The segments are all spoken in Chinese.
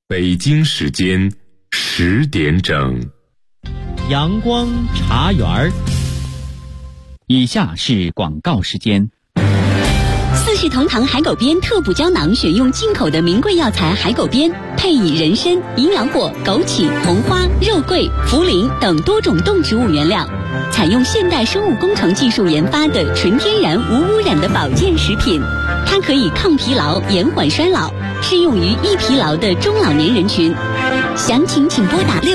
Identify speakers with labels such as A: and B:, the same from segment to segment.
A: 北京时间10点整，
B: 阳光茶园儿。以下是广告时间。
C: 四世同堂海狗鞭特补胶囊选用进口的名贵药材海狗鞭，配以人参、营养果、枸杞、红花、肉桂、茯苓等多种动植物原料，采用现代生物工程技术研发的纯天然无污染的保健食品。它可以抗疲劳、延缓衰老，适用于易疲劳的中老年人群。详情请拨打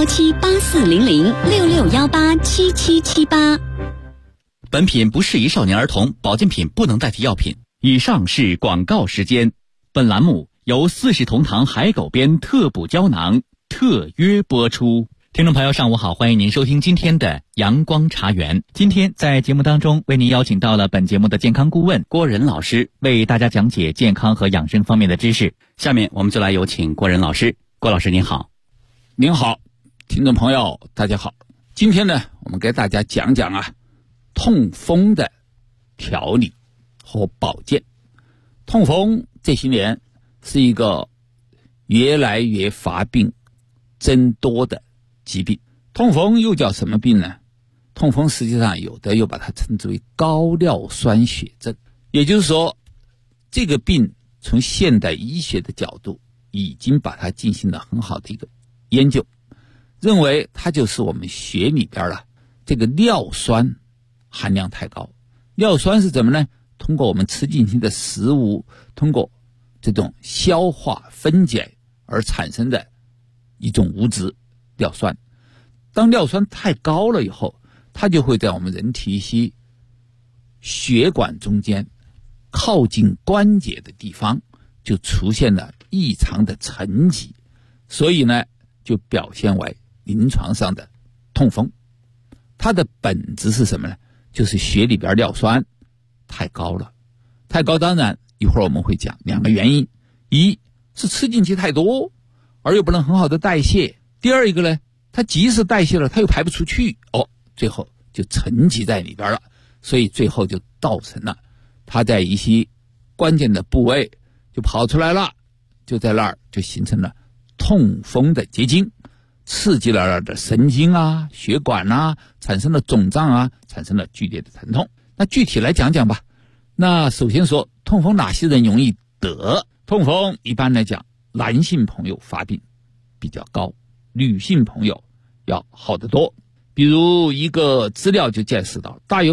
C: 6617840066187778。
B: 本品不适宜少年儿童，保健品不能代替药品。以上是广告时间。本栏目由四世同堂海狗鞭特补胶囊特约播出。听众朋友上午好，欢迎您收听今天的阳光茶园。今天在节目当中为您邀请到了本节目的健康顾问郭仁老师，为大家讲解健康和养生方面的知识。下面我们就来有请郭仁老师。郭老师您好。
D: 您好，听众朋友大家好。今天呢，我们给大家讲讲痛风的调理和保健。痛风这些年是一个越来越发病增多的疾病。痛风又叫什么病呢？痛风实际上有的又把它称之为高尿酸血症，也就是说这个病从现代医学的角度已经把它进行了很好的一个研究，认为它就是我们血里边这个尿酸含量太高。尿酸是怎么呢？通过我们吃进去的食物，通过这种消化分解而产生的一种物质尿酸。当尿酸太高了以后，它就会在我们人体一些血管中间靠近关节的地方就出现了异常的沉积，所以呢就表现为临床上的痛风。它的本质是什么呢？就是血里边尿酸太高了。太高当然一会儿我们会讲两个原因，一是吃进去太多而又不能很好的代谢，第二一个呢，它即使代谢了它又排不出去，最后就沉积在里边了，所以最后就造成了它在一些关键的部位就跑出来了，就在那儿就形成了痛风的结晶，刺激了那儿的神经血管产生了肿胀产生了剧烈的疼痛。那具体来讲讲吧。那首先说痛风哪些人容易得？痛风一般来讲男性朋友发病比较高，女性朋友要好得多。比如一个资料就见识到，大约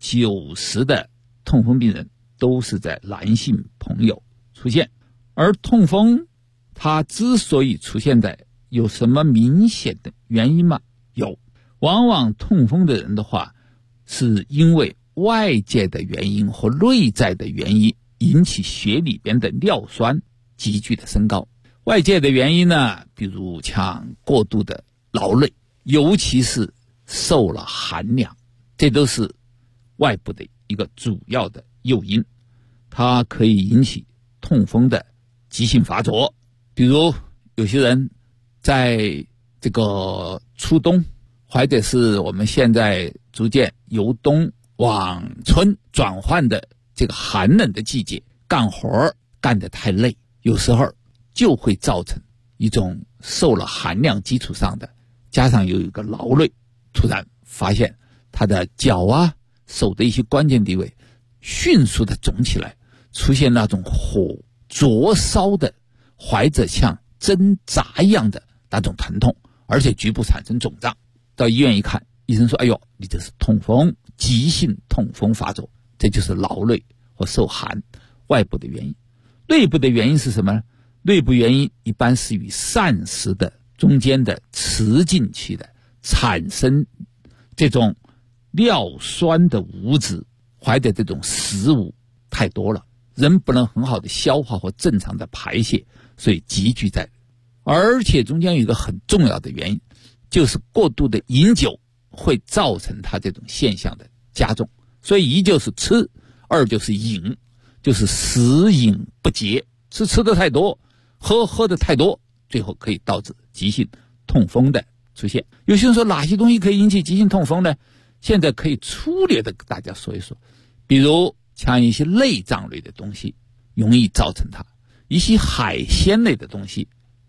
D: 90% 的痛风病人都是在男性朋友出现。而痛风它之所以出现在有什么明显的原因吗？有，往往痛风的人的话是因为外界的原因或内在的原因引起血里边的尿酸急剧的升高。外界的原因呢，比如像过度的劳累，尤其是受了寒凉，这都是外部的一个主要的诱因，它可以引起痛风的急性发作。比如有些人在这个初冬，或者是我们现在逐渐由冬往春转换的这个寒冷的季节，干活干得太累，有时候就会造成一种受了寒凉基础上的，加上有一个劳累，突然发现他的脚手的一些关键地位迅速的肿起来，出现那种火灼烧的，怀着像针扎一样的那种疼痛，而且局部产生肿胀。到医院一看，医生说，哎呦，你这是痛风，急性痛风发作，这就是劳累或受寒外部的原因。内部的原因是什么呢？内部原因一般是与膳食的中间的吃进去的产生这种尿酸的物质，怀的这种食物太多了，人不能很好的消化或正常的排泄，所以积聚在。而且中间有一个很重要的原因，就是过度的饮酒会造成它这种现象的加重。所以一就是吃，二就是饮，就是食饮不节，吃的太多，喝的太多，最后可以导致急性痛风的出现。有些人说哪些东西可以引起急性痛风呢？现在可以粗略的给大家说一说。比如像一些内脏类的东西容易造成它，一些海鲜类的东西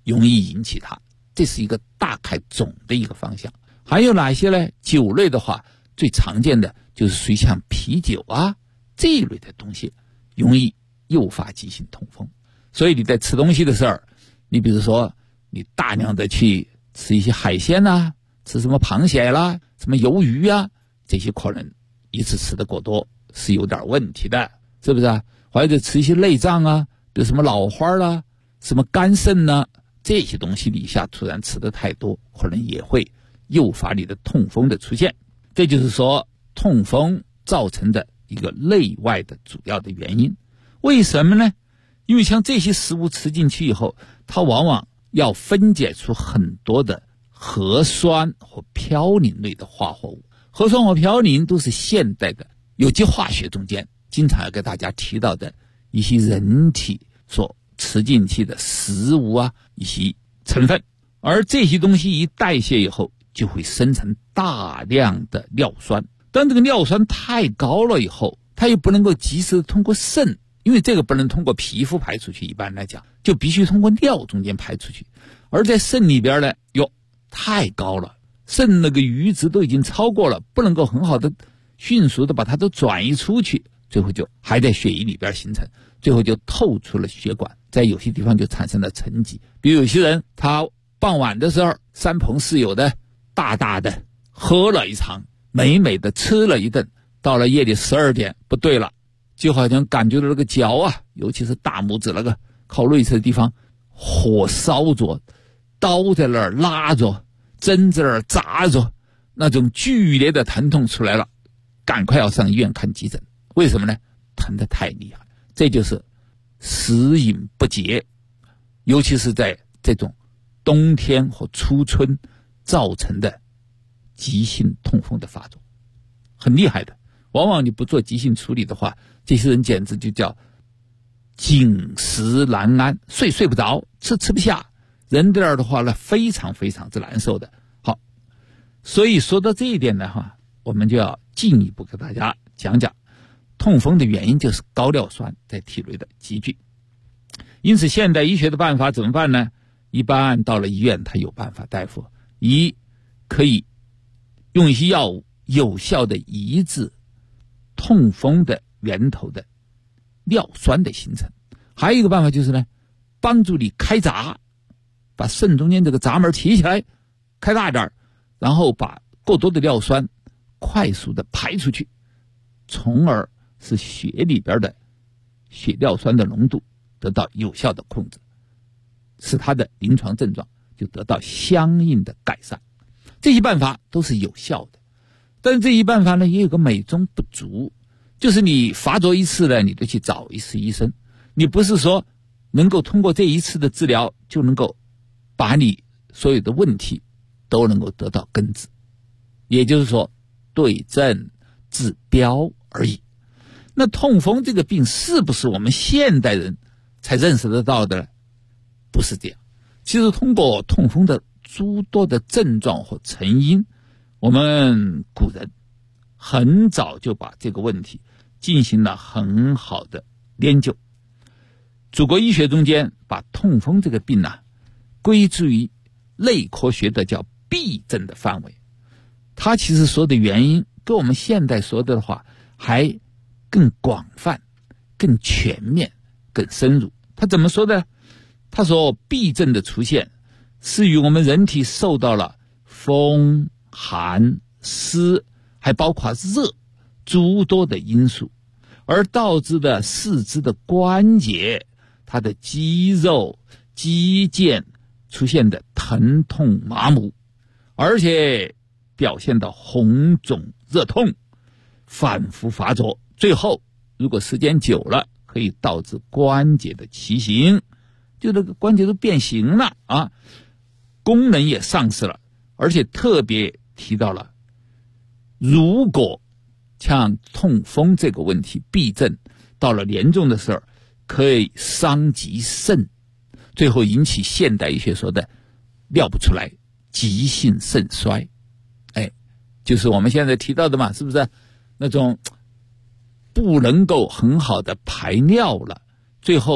D: 容易引起它。这是一个大概总的一个方向。还有哪些呢？酒类的话，最常见的就是属于像啤酒啊这一类的东西，容易诱发急性痛风。所以你在吃东西的时候，你比如说你大量的去吃一些海鲜啊，吃什么螃蟹啦，什么鱿鱼啊，这些可能一次吃的过多是有点问题的，是不是啊？或者吃一些内脏啊，比如什么脑花啦，什么肝肾呢，这些东西你一下突然吃的太多，可能也会诱发你的痛风的出现。这就是说痛风造成的一个内外的主要的原因。为什么呢？因为像这些食物吃进去以后，它往往要分解出很多的核酸和嘌呤类的化合物。核酸和嘌呤都是现代的有机化学中间经常要给大家提到的一些人体所吃进去的食物啊，一些成分。而这些东西一代谢以后，就会生成大量的尿酸。当这个尿酸太高了以后，它又不能够及时通过肾，因为这个不能通过皮肤排出去，一般来讲就必须通过尿中间排出去。而在肾里边呢，太高了，肾那个阈值都已经超过了，不能够很好的迅速的把它都转移出去，最后就还在血液里边形成，最后就透出了血管，在有些地方就产生了沉积。比如有些人他傍晚的时候三朋四友的大大的喝了一场，美美的吃了一顿，到了夜里12点不对了，就好像感觉到那个脚啊，尤其是大拇指那个靠内侧的地方火烧着，刀在那儿拉着，针在那儿扎着，那种剧烈的疼痛出来了，赶快要上医院看急诊。为什么呢？疼得太厉害。这就是食饮不节，尤其是在这种冬天和初春造成的急性痛风的发作，很厉害的。往往你不做急性处理的话，这些人简直就叫寝食难安，睡不着，吃不下，人这儿的话呢，非常非常之难受的。好，所以说到这一点的话，我们就要进一步给大家讲讲痛风的原因，就是高尿酸在体内的积聚。因此现代医学的办法怎么办呢？一般到了医院，他有办法，大夫一可以用一些药物有效的抑制痛风的源头的尿酸的形成。还有一个办法就是呢，帮助你开闸，把肾中间这个闸门提起来，开大点，然后把过多的尿酸快速的排出去，从而使血里边的血尿酸的浓度得到有效的控制，使它的临床症状就得到相应的改善。这些办法都是有效的，但是这些办法呢也有个美中不足，就是你发作一次呢，你就去找一次医生，你不是说能够通过这一次的治疗就能够把你所有的问题都能够得到根治，也就是说对症治标而已。那痛风这个病是不是我们现代人才认识得到的呢？不是这样。其实通过痛风的诸多的症状和成因，我们古人很早就把这个问题进行了很好的研究。祖国医学中间把痛风这个病归诸于内科学的叫痹症的范围，它其实说的原因跟我们现代说的话还更广泛、更全面、更深入。他怎么说的？他说痹症的出现是与我们人体受到了风、寒、湿，还包括热诸多的因素，而导致的四肢的关节，它的肌肉、肌腱出现的疼痛麻木，而且表现到红肿热痛，反复发作，最后如果时间久了，可以导致关节的畸形，就这个关节都变形了啊，功能也丧失了。而且特别提到了，如果像痛风这个问题，痹症到了严重的时候，可以伤及肾，最后引起现代医学说的尿不出来，急性肾衰。就是我们现在提到的嘛，是不是那种不能够很好的排尿了，最后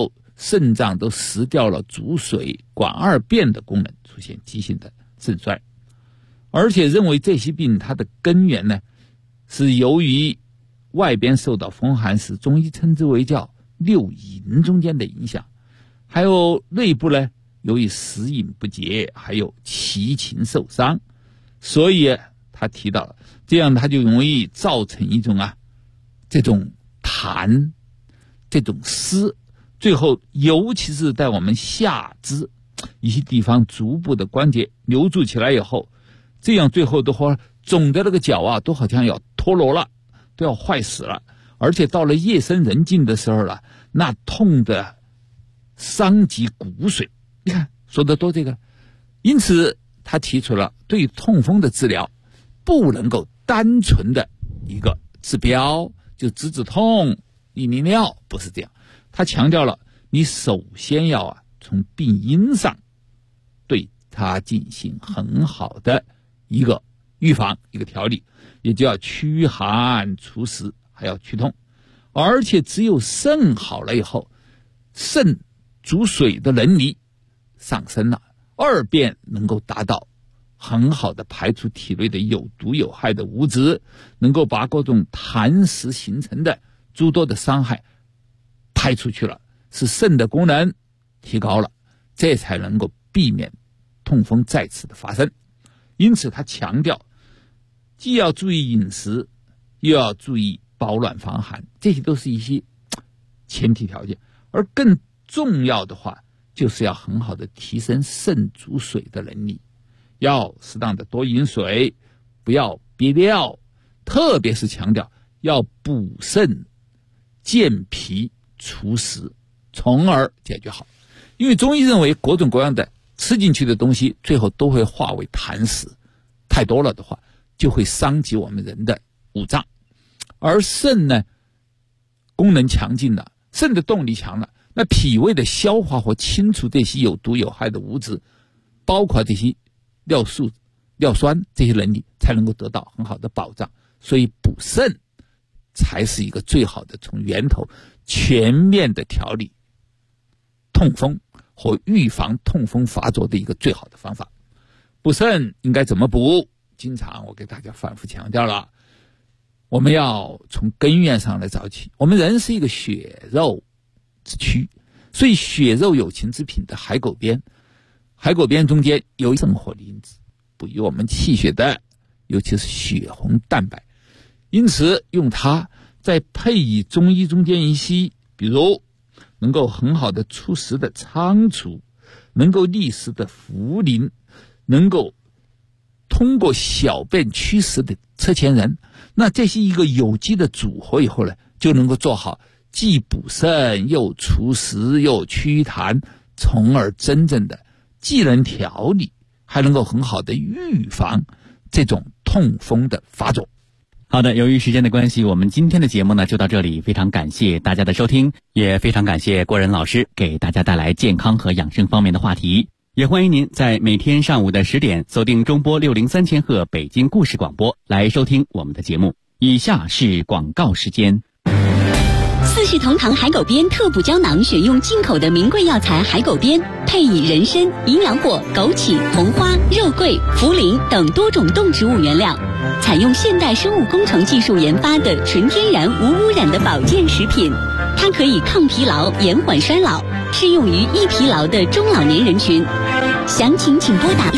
D: 肾脏都失掉了主水管二便的功能，出现急性的肾衰。而且认为这些病它的根源呢，是由于外边受到风寒时，中医称之为叫六淫中间的影响，还有内部呢由于食饮不节，还有其情受伤，所以他提到了这样，他就容易造成一种这种痰，这种湿，最后尤其是在我们下肢一些地方足部的关节留住起来以后，这样最后的话肿的那个脚都好像要脱落了，都要坏死了。而且到了夜深人静的时候了，那痛的伤及骨髓。你看说的多这个。因此他提出了对痛风的治疗不能够单纯的一个治标，就止痛利利尿，不是这样。他强调了你首先要从病因上对它进行很好的一个预防，一个调理，也就要驱寒除湿，还要祛痛。而且只有肾好了以后，肾主水的能力上升了，二便能够达到很好的排除体内的有毒有害的物质，能够把各种痰湿形成的诸多的伤害排出去了，使肾的功能提高了，这才能够避免痛风再次的发生。因此他强调既要注意饮食，又要注意保暖防寒，这些都是一些前提条件。而更重要的话，就是要很好的提升肾主水的能力，要适当的多饮水，不要憋尿，特别是强调要补肾健脾除湿，从而解决好。因为中医认为各种各样的吃进去的东西最后都会化为痰湿，太多了的话就会伤及我们人的五脏。而肾呢功能强劲了，肾的动力强了，那脾胃的消化和清除这些有毒有害的物质，包括这些尿素尿酸，这些能力才能够得到很好的保障。所以补肾才是一个最好的从源头全面的调理痛风和预防痛风发作的一个最好的方法。补肾应该怎么补？经常我给大家反复强调了，我们要从根源上来找起。我们人是一个血肉之躯，所以血肉有情之品的海狗鞭，海狗鞭中间有生活因子，补于我们气血的，尤其是血红蛋白。因此用它再配以中医中间一些，比如能够很好的除湿的苍术，能够利湿的茯苓，能够通过小便祛湿的车前人，那这是一个有机的组合以后呢，就能够做好既补肾又除湿又祛痰，从而真正的既能调理，还能够很好的预防这种痛风的发作。
B: 好的，由于时间的关系，我们今天的节目呢就到这里，非常感谢大家的收听，也非常感谢郭仁老师给大家带来健康和养生方面的话题。也欢迎您在每天上午的10点锁定中波603千赫北京故事广播来收听我们的节目。以下是广告时间。
C: 四世同堂海狗鞭特补胶囊选用进口的名贵药材海狗鞭，配以人参、营养果、枸杞、红花、肉桂、茯苓等多种动植物原料，采用现代生物工程技术研发的纯天然无污染的保健食品。它可以抗疲劳、延缓衰老，适用于易疲劳的中老年人群。详情请拨打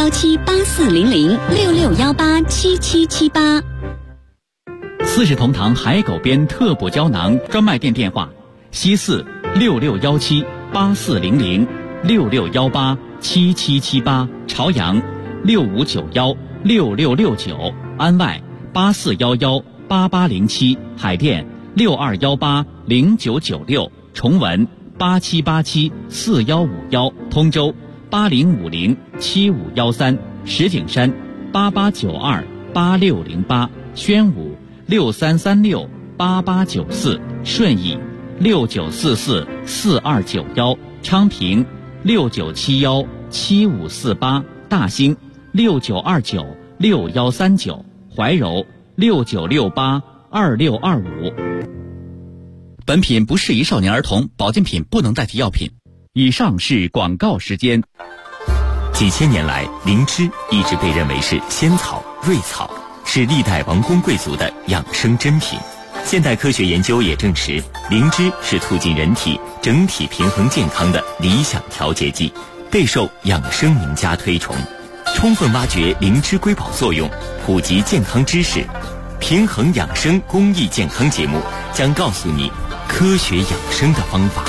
C: 6617840066187778。
B: 四世同堂海狗鞭特补胶囊专卖店电话：西4 66178400 66187778，朝阳6591 6669，安外8411 8807，海淀6218 0996，崇文8787 4151，通州8050 7513，石景山8892 8608，宣武6336 8894，顺义6944 4291，昌平6971 7548，大兴6929 6139，怀柔6968 2625。 本品不适宜少年儿童，保健品不能代替药品。以上是广告时间。
E: 几千年来，灵芝一直被认为是仙草、瑞草，是历代王公贵族的养生珍品。现代科学研究也证实，灵芝是促进人体整体平衡健康的理想调节剂，备受养生名家推崇。充分挖掘灵芝瑰宝作用，普及健康知识，平衡养生公益健康节目将告诉你科学养生的方法。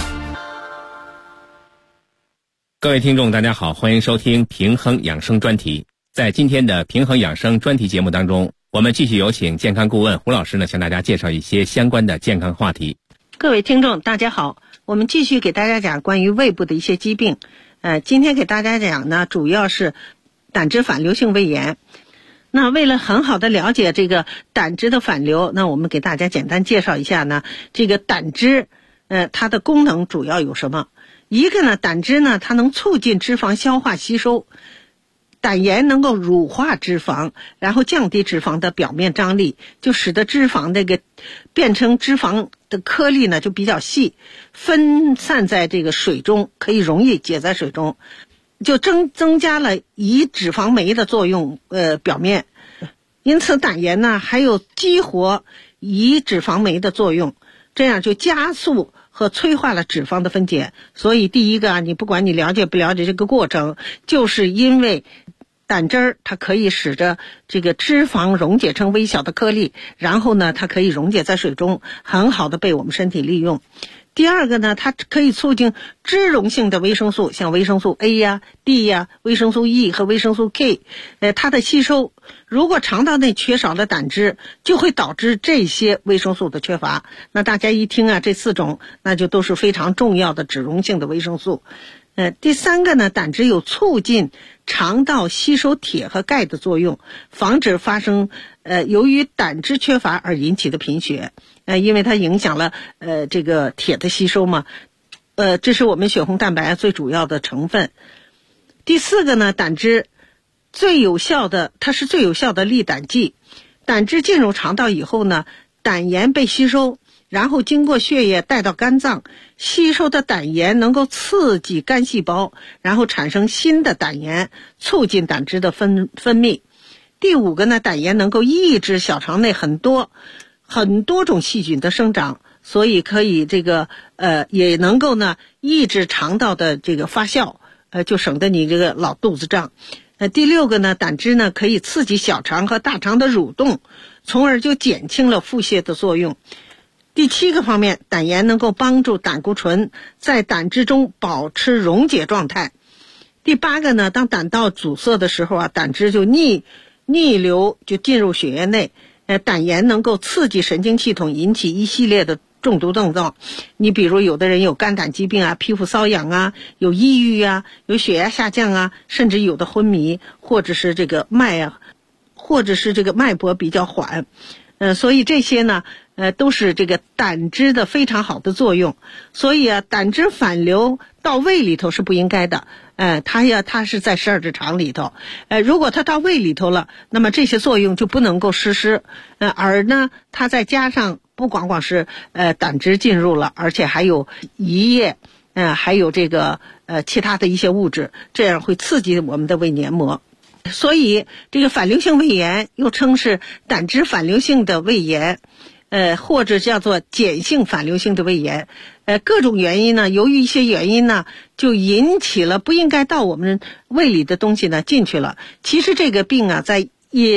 F: 各位听众大家好，欢迎收听平衡养生专题。在今天的平衡养生专题节目当中，我们继续有请健康顾问胡老师呢，向大家介绍一些相关的健康话题。
G: 各位听众大家好，我们继续给大家讲关于胃部的一些疾病。今天给大家讲呢，主要是胆汁反流性胃炎。那为了很好的了解这个胆汁的反流，那我们给大家简单介绍一下呢，这个胆汁它的功能主要有什么？一个呢，胆汁呢它能促进脂肪消化吸收，胆盐能够乳化脂肪，然后降低脂肪的表面张力，就使得脂肪这个变成脂肪的颗粒呢就比较细，分散在这个水中，可以容易解在水中，就增加了以脂肪酶的作用表面。因此胆盐呢还有激活以脂肪酶的作用，这样就加速和催化了脂肪的分解。所以第一个啊，你不管你了解不了解这个过程，就是因为胆汁儿它可以使得这个脂肪溶解成微小的颗粒，然后呢它可以溶解在水中，很好的被我们身体利用。第二个呢，它可以促进脂溶性的维生素，像维生素 A 呀、D 呀、维生素 E 和维生素 K， 它的吸收。如果肠道内缺少了胆汁，就会导致这些维生素的缺乏。那大家一听啊，这4种那就都是非常重要的脂溶性的维生素。第三个呢，胆汁有促进肠道吸收铁和钙的作用，防止发生由于胆汁缺乏而引起的贫血。因为它影响了这个铁的吸收嘛，这是我们血红蛋白最主要的成分。第四个呢，胆汁它是最有效的利胆剂。胆汁进入肠道以后呢，胆盐被吸收，然后经过血液带到肝脏，吸收的胆盐能够刺激肝细胞，然后产生新的胆盐，促进胆汁的分泌。第五个呢，胆盐能够抑制小肠内很多种细菌的生长，所以可以也能够呢抑制肠道的这个发酵，就省得你这个老肚子胀。第六个呢，胆汁呢可以刺激小肠和大肠的蠕动，从而就减轻了腹泻的作用。第七个方面，胆盐能够帮助胆固醇在胆汁中保持溶解状态。第八个呢，当胆道阻塞的时候啊，胆汁就逆流就进入血液内，胆盐能够刺激神经系统，引起一系列的中毒症状。你比如有的人有肝胆疾病啊，皮肤瘙痒啊，有抑郁啊，有血压下降啊，甚至有的昏迷，或者是这个脉搏比较缓。所以这些呢都是这个胆汁的非常好的作用。所以啊，胆汁反流到胃里头是不应该的。它是在十二指肠里头。如果它到胃里头了，那么这些作用就不能够实施。而呢，它再加上不光光是胆汁进入了，而且还有胰液，还有这个其他的一些物质，这样会刺激我们的胃黏膜。所以这个反流性胃炎又称是胆汁反流性的胃炎，或者叫做碱性反流性的胃炎。各种原因呢，由于一些原因呢，就引起了不应该到我们胃里的东西呢进去了。其实这个病啊，在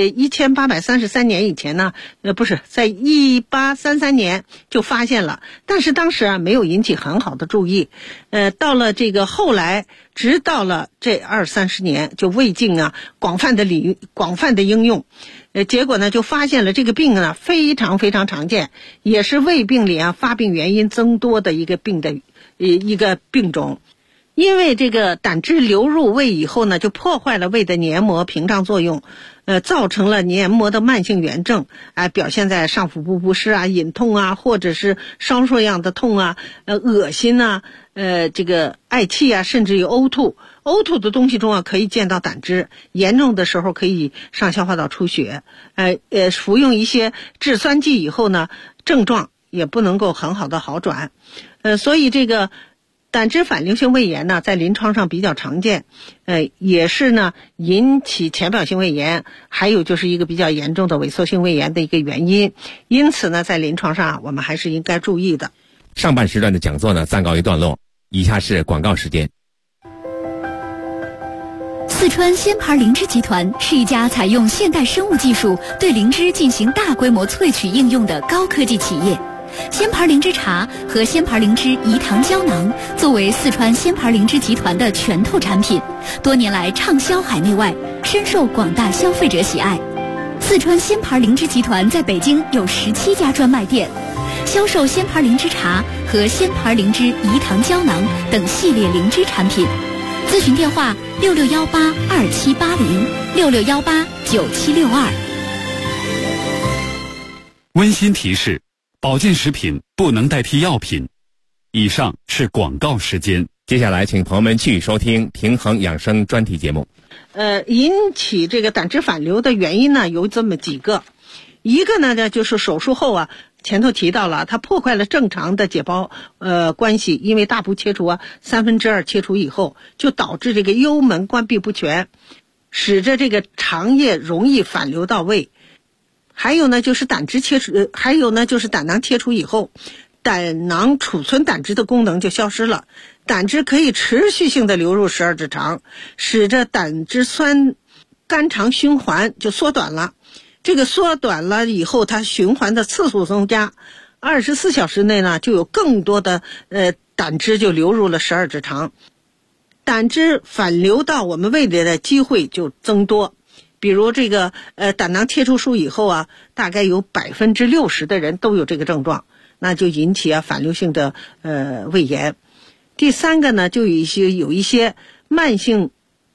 G: 1833年以前呢，在1833年就发现了，但是当时啊没有引起很好的注意。到了这个后来，直到了这20-30年，就胃镜啊广泛的应用。结果呢就发现了这个病呢非常非常常见，也是胃病里啊发病原因增多的一个病种。因为这个胆汁流入胃以后呢，就破坏了胃的黏膜屏障作用，造成了黏膜的慢性炎症，表现在上腹部不适啊、隐痛啊，或者是烧灼样的痛啊、恶心啊、这个嗳气啊，甚至于呕吐。呕吐的东西中啊可以见到胆汁，严重的时候可以上消化道出血。服用一些制酸剂以后呢，症状也不能够很好的好转。所以这个胆汁反流性胃炎呢，在临床上比较常见，也是呢引起浅表性胃炎，还有就是一个比较严重的萎缩性胃炎的一个原因。因此呢，在临床上我们还是应该注意的。
F: 上半时段的讲座呢暂告一段落，以下是广告时间。
C: 四川仙牌灵芝集团是一家采用现代生物技术对灵芝进行大规模萃取应用的高科技企业。仙牌灵芝茶和仙牌灵芝饴糖胶囊作为四川仙牌灵芝集团的拳头产品，多年来畅销海内外，深受广大消费者喜爱。四川仙牌灵芝集团在北京有17家专卖店，销售仙牌灵芝茶和仙牌灵芝饴糖胶囊等系列灵芝产品。咨询电话66182780，66189762。
A: 温馨提示：保健食品不能代替药品。以上是广告时间。
F: 接下来请朋友们继续收听平衡养生专题节目。
G: 引起这个胆汁反流的原因呢有这么几个。一个呢就是手术后啊，前头提到了，它破坏了正常的解剖关系，因为大部切除啊2/3切除以后，就导致这个幽门关闭不全，使得这个肠液容易反流到胃。还有呢就是胆囊切除以后，胆囊储存胆汁的功能就消失了，胆汁可以持续性的流入十二指肠，使得胆汁酸肝肠循环就缩短了。这个缩短了以后，它循环的次数增加，24小时内呢就有更多的胆汁就流入了十二指肠，胆汁反流到我们胃里的机会就增多。比如这个胆囊切除术以后啊，大概有60%的人都有这个症状，那就引起反流性的胃炎。第三个呢，就有一些慢性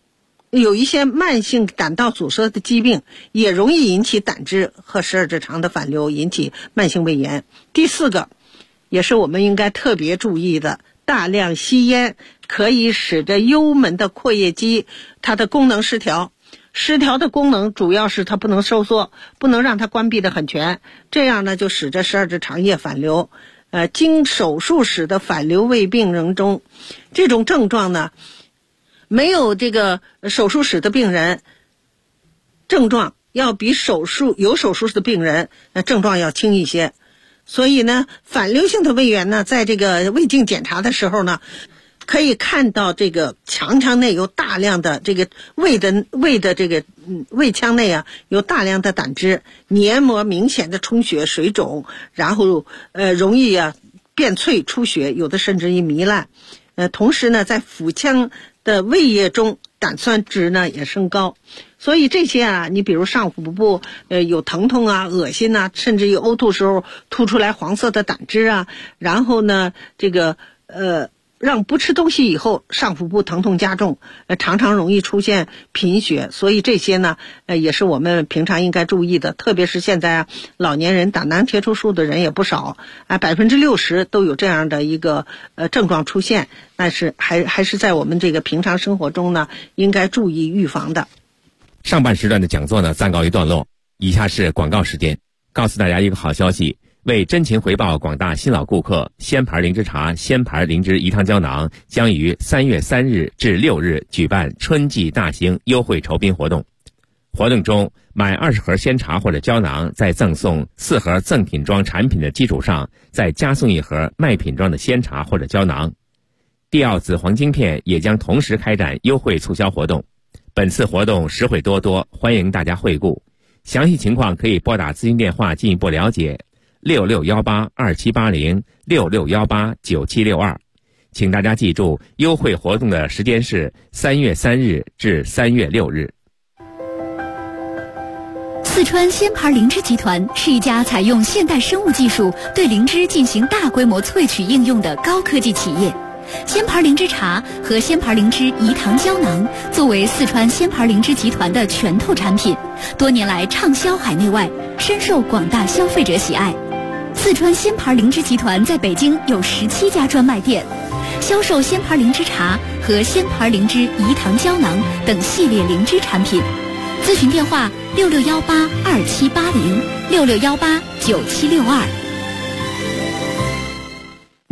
G: 胆道阻塞的疾病，也容易引起胆汁和十二指肠的反流，引起慢性胃炎。第四个，也是我们应该特别注意的，大量吸烟可以使得幽门的括约肌它的功能失调。失调的功能主要是它不能收缩，不能让它关闭得很全，这样呢就使得十二指肠液反流。经手术时的反流胃病人中，这种症状呢，没有这个手术史的病人症状要比有手术的病人症状要轻一些。所以呢，反流性的胃炎呢，在这个胃镜检查的时候呢，可以看到这个肠内有大量的这个胃的这个胃腔内啊有大量的胆汁，黏膜明显的充血水肿，然后容易变脆出血，有的甚至于糜烂。同时呢，在腹腔的胃液中胆酸值呢也升高。所以这些啊，你比如上腹部有疼痛啊、恶心啊，甚至于呕吐时候吐出来黄色的胆汁啊，然后呢这个让不吃东西以后上腹部疼痛加重，常常容易出现贫血。所以这些呢也是我们平常应该注意的。特别是现在老年人胆囊切除术的人也不少，60%都有这样的一个症状出现，但是还是在我们这个平常生活中呢应该注意预防的。
F: 上半时段的讲座呢暂告一段落，以下是广告时间。告诉大家一个好消息，为真情回报广大新老顾客，仙牌灵芝茶、仙牌灵芝饴糖胶囊将于3月3日至6日举办春季大型优惠酬宾活动。活动中，买20盒鲜茶或者胶囊，在赠送4盒赠品装产品的基础上，再加送1盒卖品装的鲜茶或者胶囊。帝奥紫黄晶片也将同时开展优惠促销活动。本次活动实惠多多，欢迎大家惠顾。详细情况可以拨打咨询电话进一步了解。66182780，66189762。请大家记住，优惠活动的时间是3月3日至3月6日。
C: 四川仙牌灵芝集团是一家采用现代生物技术对灵芝进行大规模萃取应用的高科技企业。仙牌灵芝茶和仙牌灵芝饴糖胶囊作为四川仙牌灵芝集团的拳头产品，多年来畅销海内外，深受广大消费者喜爱。四川仙牌灵芝集团在北京有17家专卖店，销售仙牌灵芝茶和仙牌灵芝饴糖胶囊等系列灵芝产品。咨询电话66182780，66189762。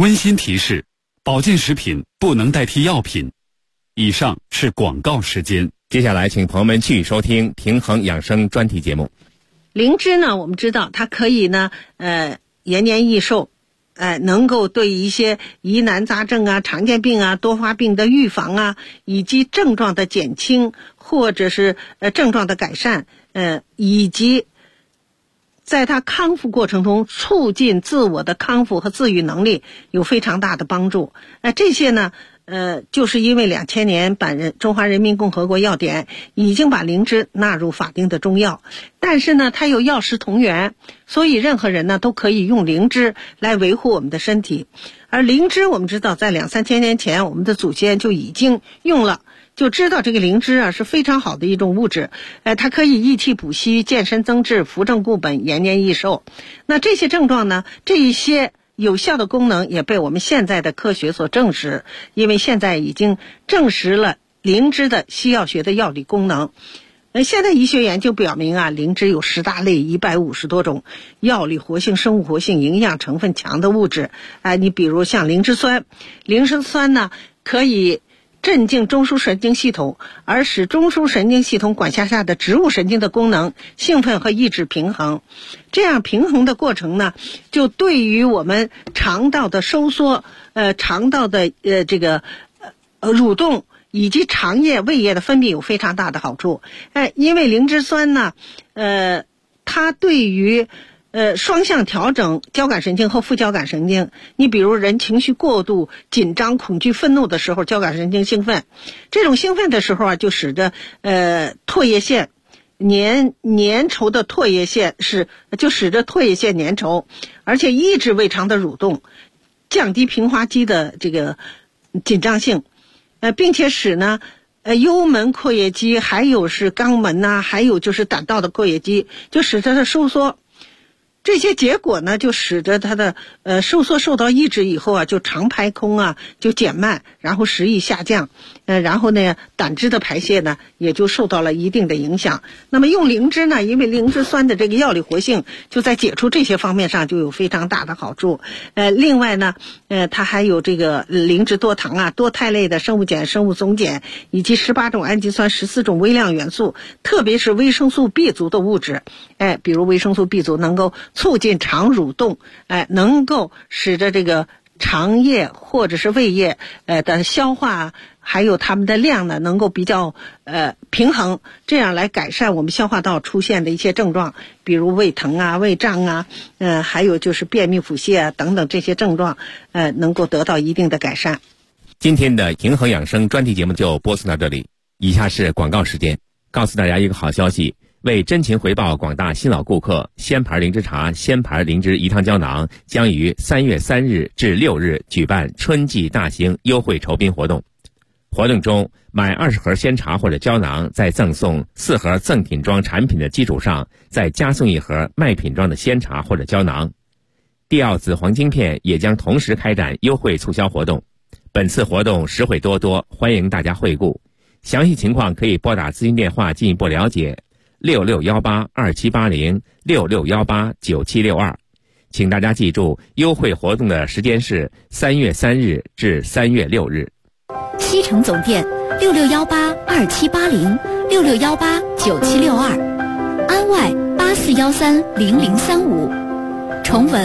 A: 温馨提示：保健食品不能代替药品。以上是广告时间。
F: 接下来，请朋友们继续收听平衡养生专题节目。
G: 灵芝呢，我们知道它可以呢，延年益寿，能够对一些疑难杂症啊、常见病啊、多发病的预防啊，以及症状的减轻或者是症状的改善，以及在它康复过程中促进自我的康复和自愈能力有非常大的帮助。这些呢，就是因为2000年中华人民共和国药典已经把灵芝纳入法定的中药，但是呢，它有药食同源，所以任何人呢都可以用灵芝来维护我们的身体。而灵芝我们知道，在2-3千年前，我们的祖先就已经用了，就知道这个灵芝啊是非常好的一种物质，它可以益气补虚、健身增智、扶正固本、延年益寿。那这些症状呢，这一些有效的功能也被我们现在的科学所证实，因为现在已经证实了灵芝的西药学的药理功能。现在医学研究表明啊，灵芝有10大类150多种药理活性、生物活性、营养成分强的物质。你比如像灵芝酸，灵芝酸呢可以镇静中枢神经系统，而使中枢神经系统管辖下的植物神经的功能兴奋和抑制平衡。这样平衡的过程呢，就对于我们肠道的收缩、肠道的蠕动以及肠液、胃液的分泌有非常大的好处。因为灵芝酸呢，它对于双向调整交感神经和副交感神经。你比如人情绪过度紧张、恐惧、愤怒的时候，交感神经兴奋，这种兴奋的时候啊，就使得唾液腺粘稠的唾液腺就使得唾液腺粘稠，而且抑制胃肠的蠕动，降低平滑肌的这个紧张性，并且使呢幽门括约肌，还有是肛门呐，还有就是胆道的括约肌，就使它的收缩。这些结果呢，就使得它的收缩受到抑制以后啊，就肠排空啊就减慢，然后食欲下降，然后呢胆汁的排泄呢也就受到了一定的影响。那么用灵芝呢，因为灵芝酸的这个药理活性就在解除这些方面上就有非常大的好处。另外呢它还有这个灵芝多糖啊、多肽类的生物碱、生物松碱，以及18种氨基酸、14种微量元素，特别是维生素 B 族的物质。比如维生素 B 族能够促进肠蠕动，能够使得这个肠液或者是胃液的消化还有它们的量呢能够比较平衡，这样来改善我们消化道出现的一些症状，比如胃疼啊、胃胀啊，还有就是便秘腹泻啊等等这些症状，能够得到一定的改善。
F: 今天的平衡养生专题节目就播送到这里，以下是广告时间。告诉大家一个好消息，为真情回报广大新老顾客，仙牌灵芝茶、仙牌灵芝1汤胶囊将于3月3日至6日举办春季大型优惠酬宾活动。活动中，买20盒鲜茶或者胶囊，在赠送4盒赠品装产品的基础上，再加送1盒卖品装的鲜茶或者胶囊。帝奥紫黄金片也将同时开展优惠促销活动。本次活动实惠多多，欢迎大家惠顾。详细情况可以拨打咨询电话进一步了解，6618-2780，6618-9762。请大家记住，优惠活动的时间是3月3日至3月6日。
C: 西城总店6618-2780，6618-9762，安外84130035。重文